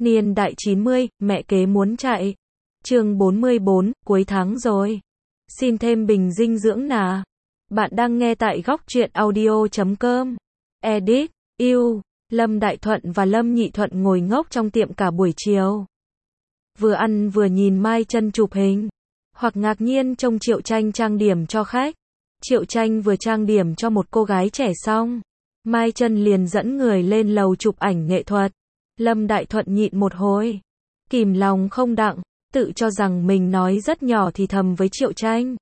Niên đại 90, mẹ kế muốn chạy. Chương 44, cuối tháng rồi. Xin thêm bình dinh dưỡng nà. Bạn đang nghe tại góc truyện audio.com. Edit, yêu. Lâm Đại Thuận và Lâm Nhị Thuận ngồi ngốc trong tiệm cả buổi chiều. Vừa ăn vừa nhìn Mai Chân chụp hình. Hoặc ngạc nhiên trông Triệu Tranh trang điểm cho khách. Triệu Tranh vừa trang điểm cho một cô gái trẻ xong. Mai Chân liền dẫn người lên lầu chụp ảnh nghệ thuật. Lâm Đại Thuận nhịn một hồi. Kìm lòng không đặng, tự cho rằng mình nói rất nhỏ thì thầm với Triệu Tranh.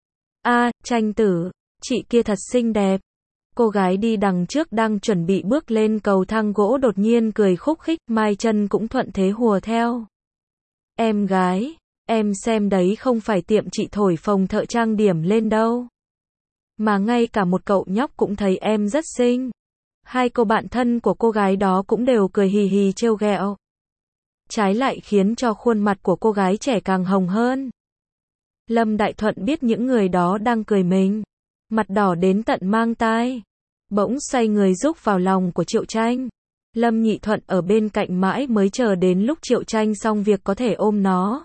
Tranh tử, chị kia thật xinh đẹp. Cô gái đi đằng trước đang chuẩn bị bước lên cầu thang gỗ đột nhiên cười khúc khích, Mai Chân cũng thuận thế hùa theo. Em gái, em xem đấy không phải tiệm chị thổi phồng thợ trang điểm lên đâu. Mà ngay cả một cậu nhóc cũng thấy em rất xinh. Hai cô bạn thân của cô gái đó cũng đều cười hì hì trêu ghẹo. Trái lại khiến cho khuôn mặt của cô gái trẻ càng hồng hơn. Lâm Đại Thuận biết những người đó đang cười mình. Mặt đỏ đến tận mang tai. Bỗng xoay người rúc vào lòng của Triệu Tranh. Lâm Nhị Thuận ở bên cạnh mãi mới chờ đến lúc Triệu Tranh xong việc có thể ôm nó.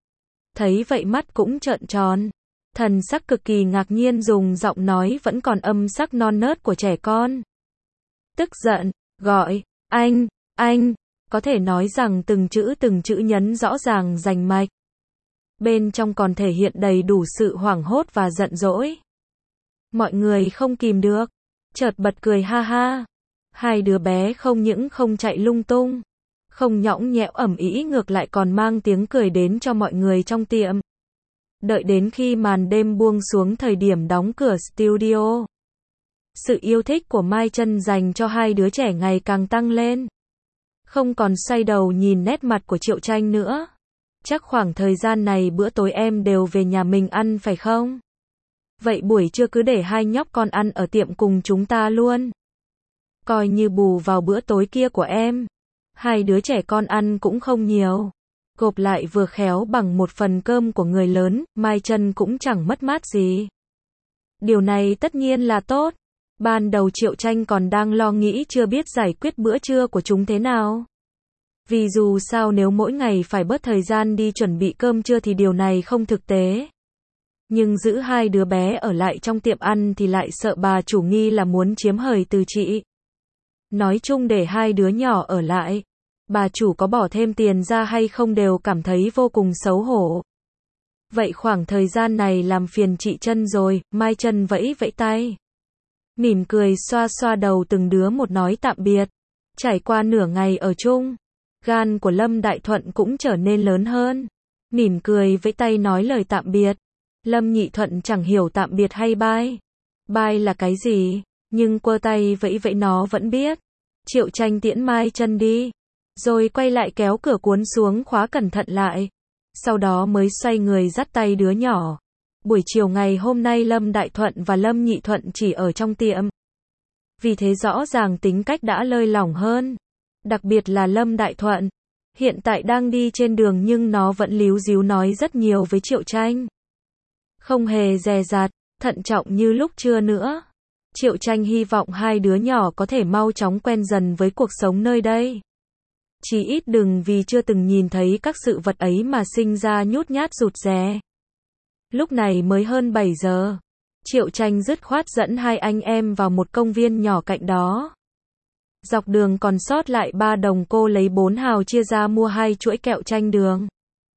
Thấy vậy mắt cũng trợn tròn. Thần sắc cực kỳ ngạc nhiên dùng giọng nói vẫn còn âm sắc non nớt của trẻ con. Tức giận, gọi, anh, có thể nói rằng từng chữ nhấn rõ ràng rành mạch. Bên trong còn thể hiện đầy đủ sự hoảng hốt và giận dỗi. Mọi người không kìm được, chợt bật cười ha ha. Hai đứa bé không những không chạy lung tung, không nhõng nhẽo ầm ĩ ngược lại còn mang tiếng cười đến cho mọi người trong tiệm. Đợi đến khi màn đêm buông xuống thời điểm đóng cửa studio. Sự yêu thích của Mai Chân dành cho hai đứa trẻ ngày càng tăng lên. Không còn xoay đầu nhìn nét mặt của Triệu Tranh nữa. Chắc khoảng thời gian này bữa tối em đều về nhà mình ăn phải không? Vậy buổi trưa cứ để hai nhóc con ăn ở tiệm cùng chúng ta luôn. Coi như bù vào bữa tối kia của em. Hai đứa trẻ con ăn cũng không nhiều. Gộp lại vừa khéo bằng một phần cơm của người lớn, Mai Chân cũng chẳng mất mát gì. Điều này tất nhiên là tốt. Ban đầu Triệu Tranh còn đang lo nghĩ chưa biết giải quyết bữa trưa của chúng thế nào. Vì dù sao nếu mỗi ngày phải bớt thời gian đi chuẩn bị cơm trưa thì điều này không thực tế. Nhưng giữ hai đứa bé ở lại trong tiệm ăn thì lại sợ bà chủ nghi là muốn chiếm hời từ chị. Nói chung để hai đứa nhỏ ở lại, bà chủ có bỏ thêm tiền ra hay không đều cảm thấy vô cùng xấu hổ. Vậy khoảng thời gian này làm phiền chị Chân rồi, Mai Chân vẫy vẫy tay. Mỉm cười xoa xoa đầu từng đứa một nói tạm biệt. Trải qua nửa ngày ở chung, gan của Lâm Đại Thuận cũng trở nên lớn hơn. Mỉm cười vẫy tay nói lời tạm biệt. Lâm Nhị Thuận chẳng hiểu tạm biệt hay bye. Bye là cái gì, nhưng quơ tay vẫy vẫy nó vẫn biết. Triệu Tranh tiễn Mai Chân đi, rồi quay lại kéo cửa cuốn xuống khóa cẩn thận lại. Sau đó mới xoay người dắt tay đứa nhỏ. Buổi chiều ngày hôm nay Lâm Đại Thuận và Lâm Nhị Thuận chỉ ở trong tiệm. Vì thế rõ ràng tính cách đã lơi lỏng hơn. Đặc biệt là Lâm Đại Thuận. Hiện tại đang đi trên đường nhưng nó vẫn líu díu nói rất nhiều với Triệu Tranh. Không hề dè dặt, thận trọng như lúc trưa nữa. Triệu Tranh hy vọng hai đứa nhỏ có thể mau chóng quen dần với cuộc sống nơi đây. Chỉ ít đừng vì chưa từng nhìn thấy các sự vật ấy mà sinh ra nhút nhát rụt rè. Lúc này mới hơn 7 giờ. Triệu Tranh dứt khoát dẫn hai anh em vào một công viên nhỏ cạnh đó. Dọc đường còn sót lại 3 đồng cô lấy 4 hào chia ra mua 2 chuỗi kẹo tranh đường.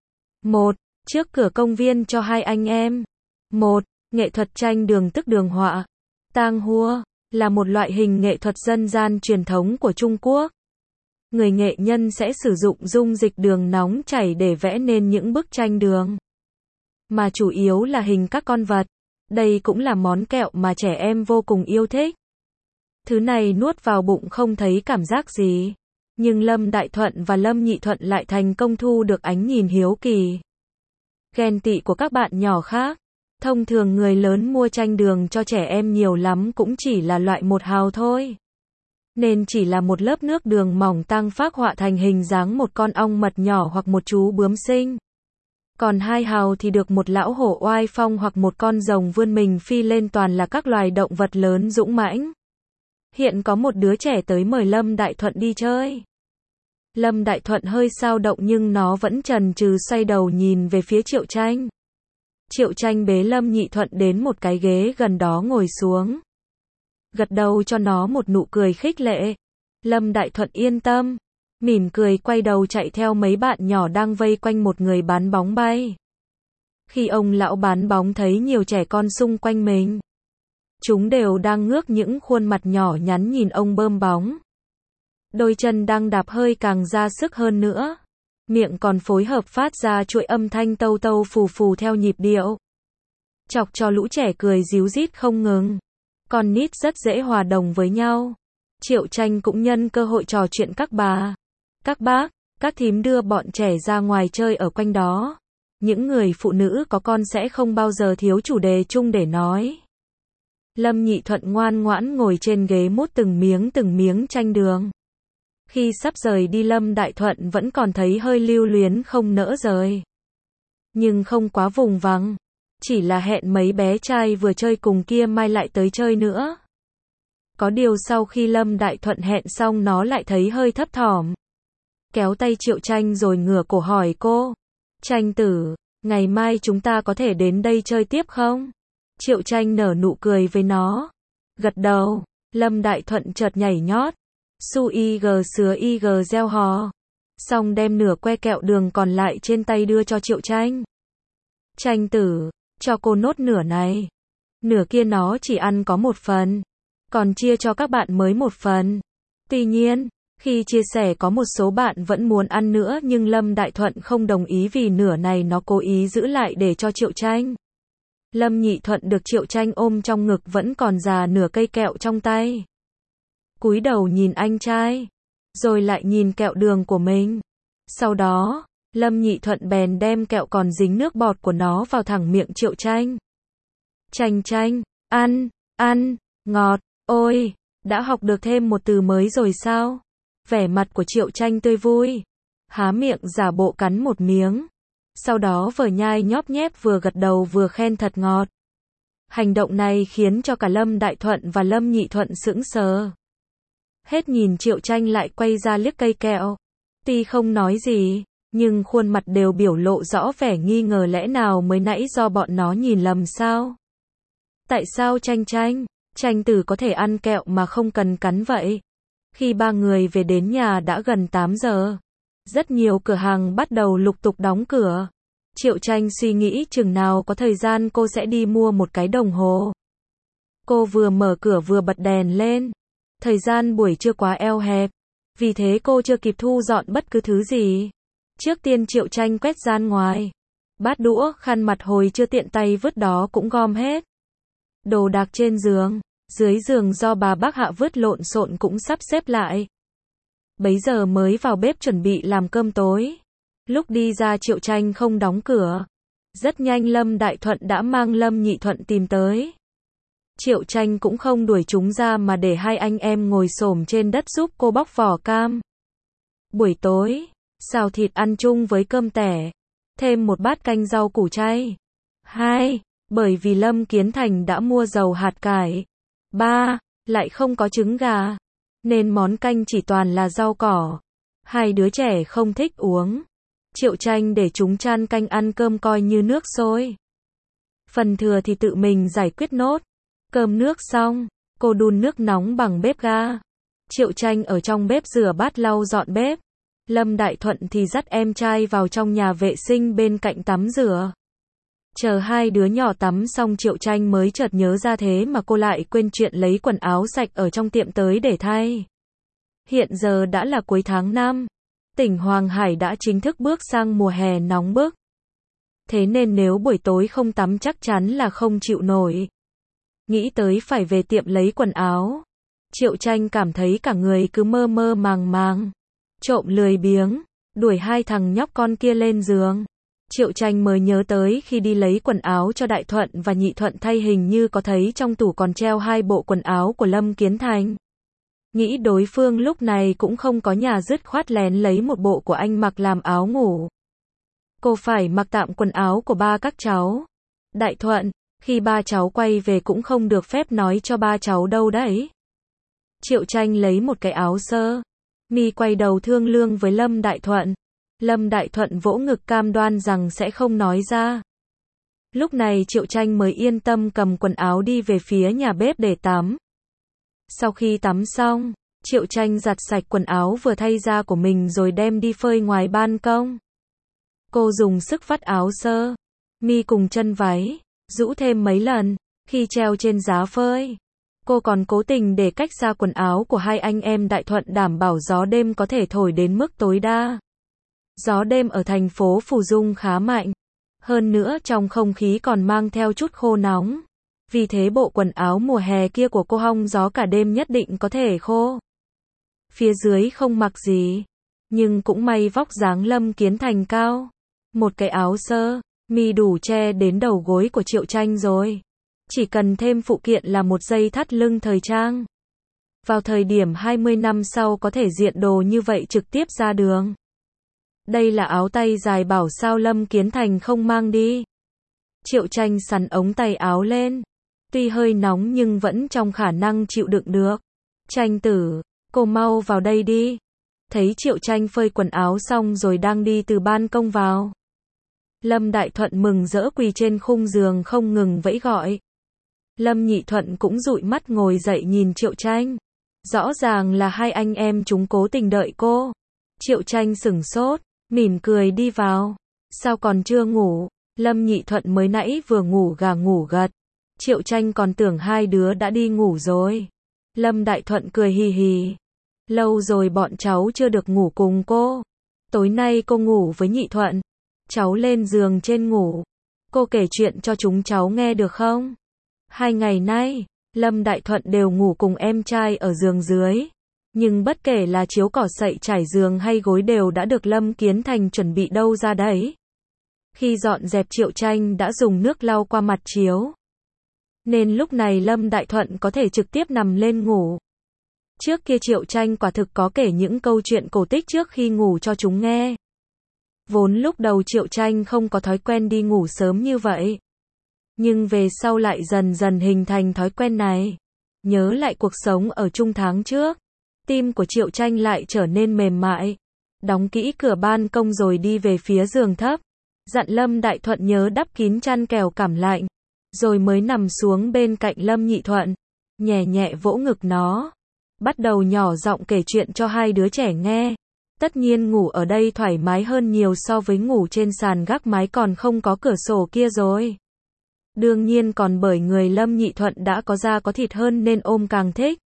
Trước cửa công viên cho hai anh em. Nghệ thuật tranh đường tức đường họa. Tang hua là một loại hình nghệ thuật dân gian truyền thống của Trung Quốc. Người nghệ nhân sẽ sử dụng dung dịch đường nóng chảy để vẽ nên những bức tranh đường. Mà chủ yếu là hình các con vật. Đây cũng là món kẹo mà trẻ em vô cùng yêu thích. Thứ này nuốt vào bụng không thấy cảm giác gì. Nhưng Lâm Đại Thuận và Lâm Nhị Thuận lại thành công thu được ánh nhìn hiếu kỳ, ghen tị của các bạn nhỏ khác. Thông thường người lớn mua tranh đường cho trẻ em nhiều lắm cũng chỉ là loại 1 hào thôi. Nên chỉ là một lớp nước đường mỏng tăng phác họa thành hình dáng một con ong mật nhỏ hoặc một chú bướm xinh. Còn 2 hào thì được một lão hổ oai phong hoặc một con rồng vươn mình phi lên, toàn là các loài động vật lớn dũng mãnh. Hiện có một đứa trẻ tới mời Lâm Đại Thuận đi chơi. Lâm Đại Thuận hơi dao động nhưng nó vẫn chần chừ xoay đầu nhìn về phía Triệu Tranh. Triệu Tranh bế Lâm Nhị Thuận đến một cái ghế gần đó ngồi xuống. Gật đầu cho nó một nụ cười khích lệ. Lâm Đại Thuận yên tâm, mỉm cười quay đầu chạy theo mấy bạn nhỏ đang vây quanh một người bán bóng bay. Khi ông lão bán bóng thấy nhiều trẻ con xung quanh mình, chúng đều đang ngước những khuôn mặt nhỏ nhắn nhìn ông bơm bóng. Đôi chân đang đạp hơi càng ra sức hơn nữa. Miệng còn phối hợp phát ra chuỗi âm thanh tâu tâu phù phù theo nhịp điệu. Chọc cho lũ trẻ cười ríu rít không ngừng. Con nít rất dễ hòa đồng với nhau. Triệu Tranh cũng nhân cơ hội trò chuyện các bà, các bác, các thím đưa bọn trẻ ra ngoài chơi ở quanh đó. Những người phụ nữ có con sẽ không bao giờ thiếu chủ đề chung để nói. Lâm Nhị Thuận ngoan ngoãn ngồi trên ghế mút từng miếng chanh đường. Khi sắp rời đi Lâm Đại Thuận vẫn còn thấy hơi lưu luyến không nỡ rời. Nhưng không quá vùng vằng. Chỉ là hẹn mấy bé trai vừa chơi cùng kia mai lại tới chơi nữa. Có điều sau khi Lâm Đại Thuận hẹn xong nó lại thấy hơi thấp thỏm. Kéo tay Triệu Tranh rồi ngửa cổ hỏi cô. Tranh tử, ngày mai chúng ta có thể đến đây chơi tiếp không? Triệu Tranh nở nụ cười với nó. Gật đầu, Lâm Đại Thuận chợt nhảy nhót. Su y gờ sứa y gờ gieo hò. Xong đem nửa que kẹo đường còn lại trên tay đưa cho Triệu Tranh. Tranh tử, cho cô nốt nửa này. Nửa kia nó chỉ ăn có một phần. Còn chia cho các bạn mới một phần. Tuy nhiên, khi chia sẻ có một số bạn vẫn muốn ăn nữa nhưng Lâm Đại Thuận không đồng ý vì nửa này nó cố ý giữ lại để cho Triệu Tranh. Lâm Nhị Thuận được Triệu Tranh ôm trong ngực vẫn còn già nửa cây kẹo trong tay. Cúi đầu nhìn anh trai, rồi lại nhìn kẹo đường của mình. Sau đó, Lâm Nhị Thuận bèn đem kẹo còn dính nước bọt của nó vào thẳng miệng Triệu Tranh. Tranh Tranh, ăn, ngọt, ôi, đã học được thêm một từ mới rồi sao? Vẻ mặt của Triệu Tranh tươi vui, há miệng giả bộ cắn một miếng. Sau đó vừa nhai nhóp nhép vừa gật đầu vừa khen thật ngọt. Hành động này khiến cho cả Lâm Đại Thuận và Lâm Nhị Thuận sững sờ. Hết nhìn Triệu Tranh lại quay ra liếc cây kẹo. Tuy không nói gì, nhưng khuôn mặt đều biểu lộ rõ vẻ nghi ngờ lẽ nào mới nãy do bọn nó nhìn lầm sao? Tại sao Tranh tử có thể ăn kẹo mà không cần cắn vậy? Khi ba người về đến nhà đã gần 8 giờ. Rất nhiều cửa hàng bắt đầu lục tục đóng cửa. Triệu Tranh suy nghĩ chừng nào có thời gian cô sẽ đi mua một cái đồng hồ. Cô vừa mở cửa vừa bật đèn lên. Thời gian buổi trưa quá eo hẹp. Vì thế cô chưa kịp thu dọn bất cứ thứ gì. Trước tiên Triệu Tranh quét gian ngoài. Bát đũa, khăn mặt hồi chưa tiện tay vứt đó cũng gom hết. Đồ đạc trên giường, dưới giường do bà bác Hạ vứt lộn xộn cũng sắp xếp lại. Bấy giờ mới vào bếp chuẩn bị làm cơm tối. Lúc đi ra Triệu Tranh không đóng cửa. Rất nhanh Lâm Đại Thuận đã mang Lâm Nhị Thuận tìm tới. Triệu Tranh cũng không đuổi chúng ra mà để hai anh em ngồi xổm trên đất giúp cô bóc vỏ cam. Buổi tối, xào thịt ăn chung với cơm tẻ. Thêm một bát canh rau củ chay. 2. Bởi vì Lâm Kiến Thành đã mua dầu hạt cải. 3. Lại không có trứng gà. Nên món canh chỉ toàn là rau cỏ. Hai đứa trẻ không thích uống. Triệu Tranh để chúng chan canh ăn cơm coi như nước sôi. Phần thừa thì tự mình giải quyết nốt. Cơm nước xong, cô đun nước nóng bằng bếp ga. Triệu Tranh ở trong bếp rửa bát lau dọn bếp. Lâm Đại Thuận thì dắt em trai vào trong nhà vệ sinh bên cạnh tắm rửa. Chờ hai đứa nhỏ tắm xong Triệu Tranh mới chợt nhớ ra thế mà cô lại quên chuyện lấy quần áo sạch ở trong tiệm tới để thay. Hiện giờ đã là cuối tháng 5. Tỉnh Hoàng Hải đã chính thức bước sang mùa hè nóng bức. Thế nên nếu buổi tối không tắm chắc chắn là không chịu nổi. Nghĩ tới phải về tiệm lấy quần áo. Triệu Tranh cảm thấy cả người cứ mơ mơ màng màng. Trộm lười biếng, đuổi hai thằng nhóc con kia lên giường. Triệu Tranh mới nhớ tới khi đi lấy quần áo cho Đại Thuận và Nhị Thuận thay hình như có thấy trong tủ còn treo hai bộ quần áo của Lâm Kiến Thành. Nghĩ đối phương lúc này cũng không có nhà dứt khoát lén lấy một bộ của anh mặc làm áo ngủ. Cô phải mặc tạm quần áo của ba các cháu. Đại Thuận, khi ba cháu quay về cũng không được phép nói cho ba cháu đâu đấy. Triệu Tranh lấy một cái áo sơ. My quay đầu thương lượng với Lâm Đại Thuận. Lâm Đại Thuận vỗ ngực cam đoan rằng sẽ không nói ra. Lúc này Triệu Tranh mới yên tâm cầm quần áo đi về phía nhà bếp để tắm. Sau khi tắm xong, Triệu Tranh giặt sạch quần áo vừa thay ra của mình rồi đem đi phơi ngoài ban công. Cô dùng sức vắt áo sơ mi cùng chân váy, rũ thêm mấy lần, khi treo trên giá phơi. Cô còn cố tình để cách xa quần áo của hai anh em Đại Thuận đảm bảo gió đêm có thể thổi đến mức tối đa. Gió đêm ở thành phố Phù Dung khá mạnh. Hơn nữa trong không khí còn mang theo chút khô nóng. Vì thế bộ quần áo mùa hè kia của cô hong gió cả đêm nhất định có thể khô. Phía dưới không mặc gì. Nhưng cũng may vóc dáng Lâm Kiến Thành cao. Một cái áo sơ mi đủ che đến đầu gối của Triệu Tranh rồi. Chỉ cần thêm phụ kiện là một dây thắt lưng thời trang. Vào thời điểm 20 năm sau có thể diện đồ như vậy trực tiếp ra đường. Đây là áo tay dài bảo sao Lâm Kiến Thành không mang đi. Triệu Tranh sắn ống tay áo lên. Tuy hơi nóng nhưng vẫn trong khả năng chịu đựng được. Tranh tử, cô mau vào đây đi. Thấy Triệu Tranh phơi quần áo xong rồi đang đi từ ban công vào. Lâm Đại Thuận mừng rỡ quỳ trên khung giường không ngừng vẫy gọi. Lâm Nhị Thuận cũng dụi mắt ngồi dậy nhìn Triệu Tranh. Rõ ràng là hai anh em chúng cố tình đợi cô. Triệu Tranh sửng sốt, mỉm cười đi vào. Sao còn chưa ngủ? Lâm Nhị Thuận mới nãy vừa ngủ gà ngủ gật. Triệu Tranh còn tưởng hai đứa đã đi ngủ rồi. Lâm Đại Thuận cười hì hì. Lâu rồi bọn cháu chưa được ngủ cùng cô. Tối nay cô ngủ với Nhị Thuận. Cháu lên giường trên ngủ. Cô kể chuyện cho chúng cháu nghe được không? 2 ngày nay, Lâm Đại Thuận đều ngủ cùng em trai ở giường dưới. Nhưng bất kể là chiếu cỏ sậy trải giường hay gối đều đã được Lâm Kiến Thành chuẩn bị đâu ra đấy. Khi dọn dẹp Triệu Tranh đã dùng nước lau qua mặt chiếu. Nên lúc này Lâm Đại Thuận có thể trực tiếp nằm lên ngủ. Trước kia Triệu Tranh quả thực có kể những câu chuyện cổ tích trước khi ngủ cho chúng nghe. Vốn lúc đầu Triệu Tranh không có thói quen đi ngủ sớm như vậy. Nhưng về sau lại dần dần hình thành thói quen này. Nhớ lại cuộc sống ở chung tháng trước. Tim của Triệu Tranh lại trở nên mềm mại. Đóng kỹ cửa ban công rồi đi về phía giường thấp. Dặn Lâm Đại Thuận nhớ đắp kín chăn kẻo cảm lạnh. Rồi mới nằm xuống bên cạnh Lâm Nhị Thuận. Nhẹ nhẹ vỗ ngực nó. Bắt đầu nhỏ giọng kể chuyện cho hai đứa trẻ nghe. Tất nhiên ngủ ở đây thoải mái hơn nhiều so với ngủ trên sàn gác mái còn không có cửa sổ kia rồi. Đương nhiên còn bởi người Lâm Nhị Thuận đã có da có thịt hơn nên ôm càng thích.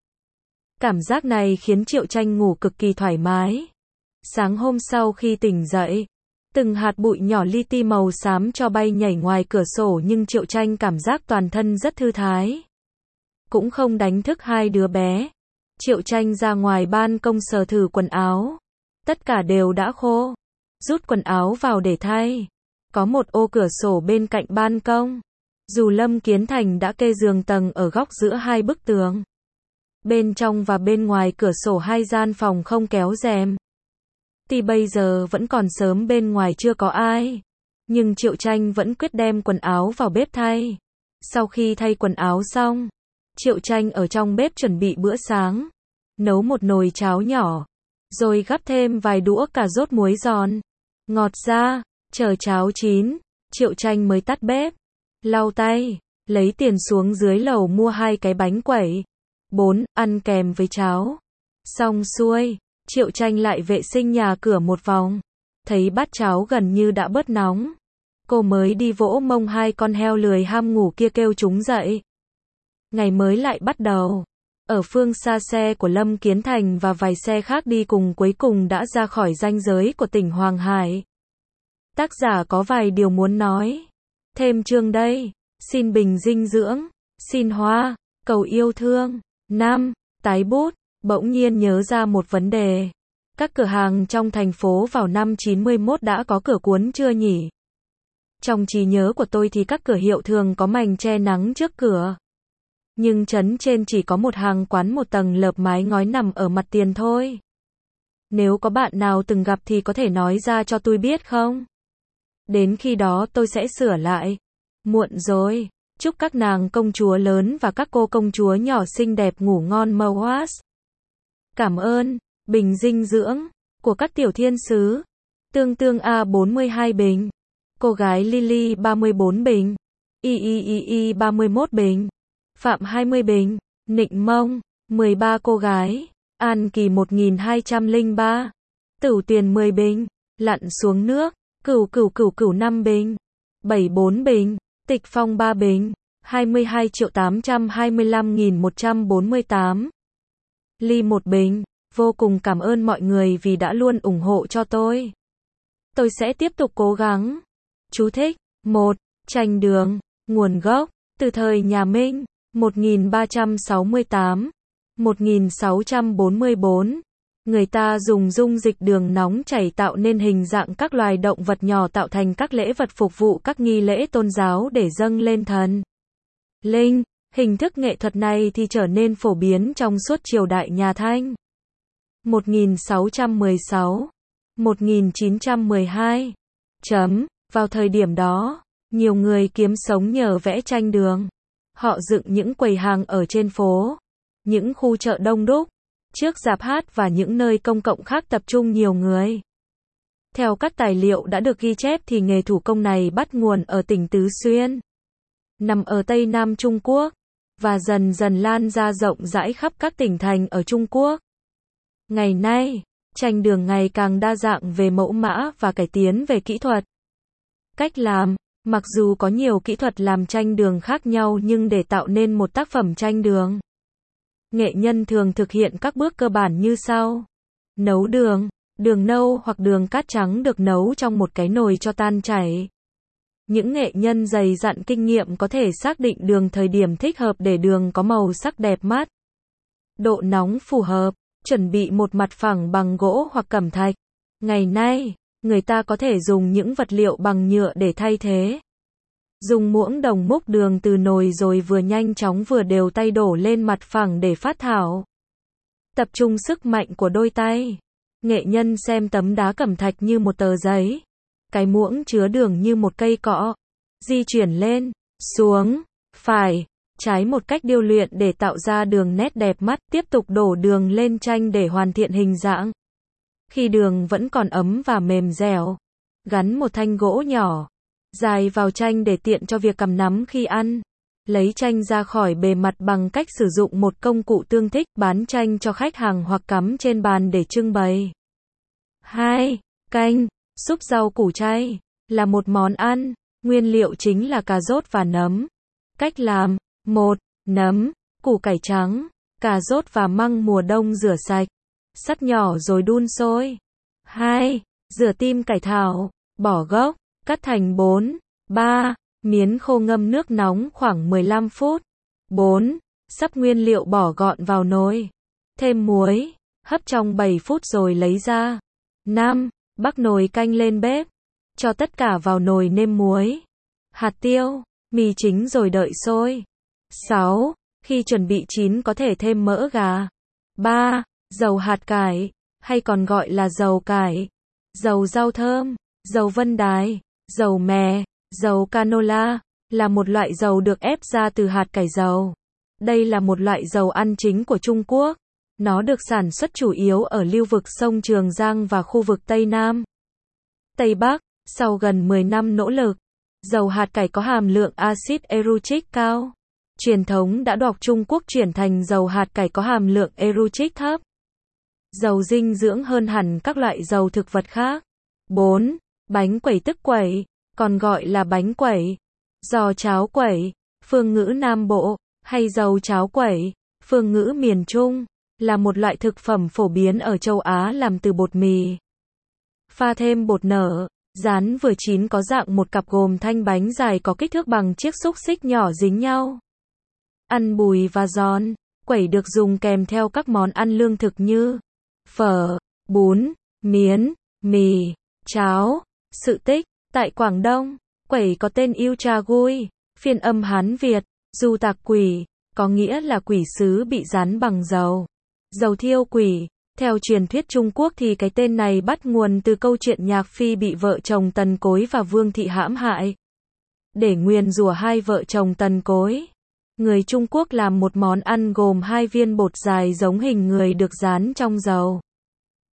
Cảm giác này khiến Triệu Tranh ngủ cực kỳ thoải mái. Sáng hôm sau khi tỉnh dậy, từng hạt bụi nhỏ li ti màu xám cho bay nhảy ngoài cửa sổ nhưng Triệu Tranh cảm giác toàn thân rất thư thái. Cũng không đánh thức hai đứa bé. Triệu Tranh ra ngoài ban công sờ thử quần áo. Tất cả đều đã khô. Rút quần áo vào để thay. Có một ô cửa sổ bên cạnh ban công. Dù Lâm Kiến Thành đã kê giường tầng ở góc giữa hai bức tường. Bên trong và bên ngoài cửa sổ hai gian phòng không kéo rèm. Tuy bây giờ vẫn còn sớm bên ngoài chưa có ai. Nhưng Triệu Tranh vẫn quyết đem quần áo vào bếp thay. Sau khi thay quần áo xong, Triệu Tranh ở trong bếp chuẩn bị bữa sáng. Nấu một nồi cháo nhỏ. Rồi gắp thêm vài đũa cà rốt muối giòn. Ngọt ra, chờ cháo chín, Triệu Tranh mới tắt bếp. Lau tay, lấy tiền xuống dưới lầu mua 2 cái bánh quẩy. 4, ăn kèm với cháo. Xong xuôi, Triệu Tranh lại vệ sinh nhà cửa một vòng. Thấy bát cháo gần như đã bớt nóng. Cô mới đi vỗ mông hai con heo lười ham ngủ kia kêu chúng dậy. Ngày mới lại bắt đầu. Ở phương xa xe của Lâm Kiến Thành và vài xe khác đi cùng cuối cùng đã ra khỏi ranh giới của tỉnh Hoàng Hải. Tác giả có vài điều muốn nói. Thêm chương đây. Xin bình dinh dưỡng. Xin hoa. Cầu yêu thương. 5. Tái bút. Bỗng nhiên nhớ ra một vấn đề. Các cửa hàng trong thành phố vào năm 91 đã có cửa cuốn chưa nhỉ? Trong trí nhớ của tôi thì các cửa hiệu thường có mành che nắng trước cửa. Nhưng trấn trên chỉ có một hàng quán một tầng lợp mái ngói nằm ở mặt tiền thôi. Nếu có bạn nào từng gặp thì có thể nói ra cho tôi biết không? Đến khi đó tôi sẽ sửa lại. Muộn rồi. Chúc các nàng công chúa lớn và các cô công chúa nhỏ xinh đẹp ngủ ngon mơ. Cảm ơn. Bình dinh dưỡng của các tiểu thiên sứ. Tương Tương A 42 bình. Cô gái Lily 34 bình. Y 31 bình. Phạm 20 bình. Nịnh Mông 13 cô gái. An Kỳ 1203. Tửu Tuyền 10 bình. Lặn xuống nước. Cửu 5 bình. 74 bình. Tịch Phong 3 bình. 22.825.148. Ly 1 bình. Vô cùng cảm ơn mọi người vì đã luôn ủng hộ cho tôi. Tôi sẽ tiếp tục cố gắng. Chú thích. 1. Chanh đường. Nguồn gốc. Từ thời nhà Minh. 1368. 1644. Người ta dùng dung dịch đường nóng chảy tạo nên hình dạng các loài động vật nhỏ tạo thành các lễ vật phục vụ các nghi lễ tôn giáo để dâng lên thần linh. Hình thức nghệ thuật này thì trở nên phổ biến trong suốt triều đại nhà Thanh. 1616. 1912. Vào thời điểm đó, nhiều người kiếm sống nhờ vẽ tranh đường. Họ dựng những quầy hàng ở trên phố, những khu chợ đông đúc, trước rạp hát và những nơi công cộng khác tập trung nhiều người. Theo các tài liệu đã được ghi chép thì nghề thủ công này bắt nguồn ở tỉnh Tứ Xuyên, nằm ở Tây Nam Trung Quốc, và dần dần lan ra rộng rãi khắp các tỉnh thành ở Trung Quốc. Ngày nay, tranh đường ngày càng đa dạng về mẫu mã và cải tiến về kỹ thuật. Cách làm, mặc dù có nhiều kỹ thuật làm tranh đường khác nhau nhưng để tạo nên một tác phẩm tranh đường, nghệ nhân thường thực hiện các bước cơ bản như sau. Nấu đường. Đường nâu hoặc đường cát trắng được nấu trong một cái nồi cho tan chảy. Những nghệ nhân dày dặn kinh nghiệm có thể xác định đường thời điểm thích hợp để đường có màu sắc đẹp mắt. Độ nóng phù hợp. Chuẩn bị một mặt phẳng bằng gỗ hoặc cẩm thạch. Ngày nay, người ta có thể dùng những vật liệu bằng nhựa để thay thế. Dùng muỗng đồng múc đường từ nồi rồi vừa nhanh chóng vừa đều tay đổ lên mặt phẳng để phát thảo. Tập trung sức mạnh của đôi tay. Nghệ nhân xem tấm đá cẩm thạch như một tờ giấy. Cái muỗng chứa đường như một cây cọ. Di chuyển lên, xuống, phải, trái một cách điêu luyện để tạo ra đường nét đẹp mắt. Tiếp tục đổ đường lên tranh để hoàn thiện hình dạng. Khi đường vẫn còn ấm và mềm dẻo, gắn một thanh gỗ nhỏ dài vào tranh để tiện cho việc cầm nắm khi ăn. Lấy tranh ra khỏi bề mặt bằng cách sử dụng một công cụ tương thích, bán tranh cho khách hàng hoặc cắm trên bàn để trưng bày. 2. Canh, súp rau củ chay, là một món ăn. Nguyên liệu chính là cà rốt và nấm. Cách làm: 1. Nấm, củ cải trắng, cà rốt và măng mùa đông rửa sạch, sắt nhỏ rồi đun sôi. 2. Rửa tim cải thảo, bỏ gốc, cắt thành 3 miếng khô ngâm nước nóng khoảng 15 phút. 4. Sắp nguyên liệu bỏ gọn vào nồi. Thêm muối, hấp trong 7 phút rồi lấy ra. 5. Bắc nồi canh lên bếp. Cho tất cả vào nồi nêm muối, hạt tiêu, mì chính rồi đợi sôi. 6. Khi chuẩn bị chín có thể thêm mỡ gà. 3. Dầu hạt cải, hay còn gọi là dầu cải, dầu rau thơm, dầu vân đài, dầu mè, dầu canola, là một loại dầu được ép ra từ hạt cải dầu. Đây là một loại dầu ăn chính của Trung Quốc. Nó được sản xuất chủ yếu ở lưu vực sông Trường Giang và khu vực Tây Nam, Tây Bắc. Sau gần 10 năm nỗ lực, dầu hạt cải có hàm lượng axit erucic cao. Truyền thống đã buộc Trung Quốc chuyển thành dầu hạt cải có hàm lượng erucic thấp. Giàu dinh dưỡng hơn hẳn các loại dầu thực vật khác. 4. Bánh quẩy tức quẩy, còn gọi là bánh quẩy, giò cháo quẩy, phương ngữ Nam Bộ, hay dầu cháo quẩy, phương ngữ miền Trung, là một loại thực phẩm phổ biến ở châu Á làm từ bột mì. Pha thêm bột nở, rán vừa chín có dạng một cặp gồm thanh bánh dài có kích thước bằng chiếc xúc xích nhỏ dính nhau. Ăn bùi và giòn. Quẩy được dùng kèm theo các món ăn lương thực như phở, bún, miến, mì, cháo. Sự tích. Tại Quảng Đông, quẩy có tên Yêu Trà Gui, phiên âm Hán Việt, du tạc quỷ, có nghĩa là quỷ sứ bị rán bằng dầu. Dầu thiêu quỷ. Theo truyền thuyết Trung Quốc thì cái tên này bắt nguồn từ câu chuyện Nhạc Phi bị vợ chồng Tần Cối và Vương Thị hãm hại. Để nguyền rủa hai vợ chồng Tần Cối, người Trung Quốc làm một món ăn gồm 2 viên bột dài giống hình người được rán trong dầu.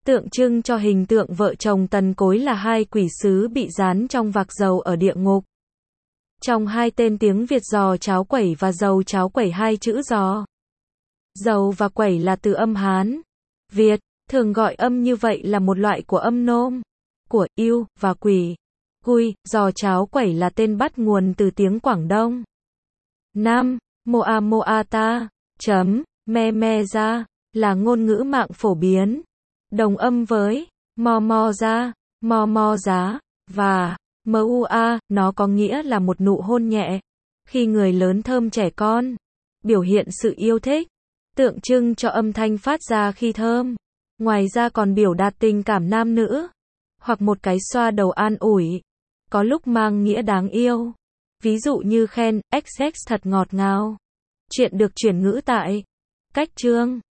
tượng trưng cho hình tượng vợ chồng tần cối là hai quỷ sứ bị gián trong vạc dầu ở địa ngục. Trong hai tên tiếng Việt giò cháo quẩy và dầu cháo quẩy hai chữ giò. Dầu và quẩy là từ âm Hán, Việt, thường gọi âm như vậy là một loại của âm nôm, của, yêu, và quỷ. Gui, giò cháo quẩy là tên bắt nguồn từ tiếng Quảng Đông. 5. Moa Moata, me ra, là ngôn ngữ mạng phổ biến. Đồng âm với mo giá, và mua, nó có nghĩa là một nụ hôn nhẹ. Khi người lớn thơm trẻ con, biểu hiện sự yêu thích, tượng trưng cho âm thanh phát ra khi thơm. Ngoài ra còn biểu đạt tình cảm nam nữ, hoặc một cái xoa đầu an ủi, có lúc mang nghĩa đáng yêu. Ví dụ như khen, XX thật ngọt ngào. Chuyện được chuyển ngữ tại Cách Chương.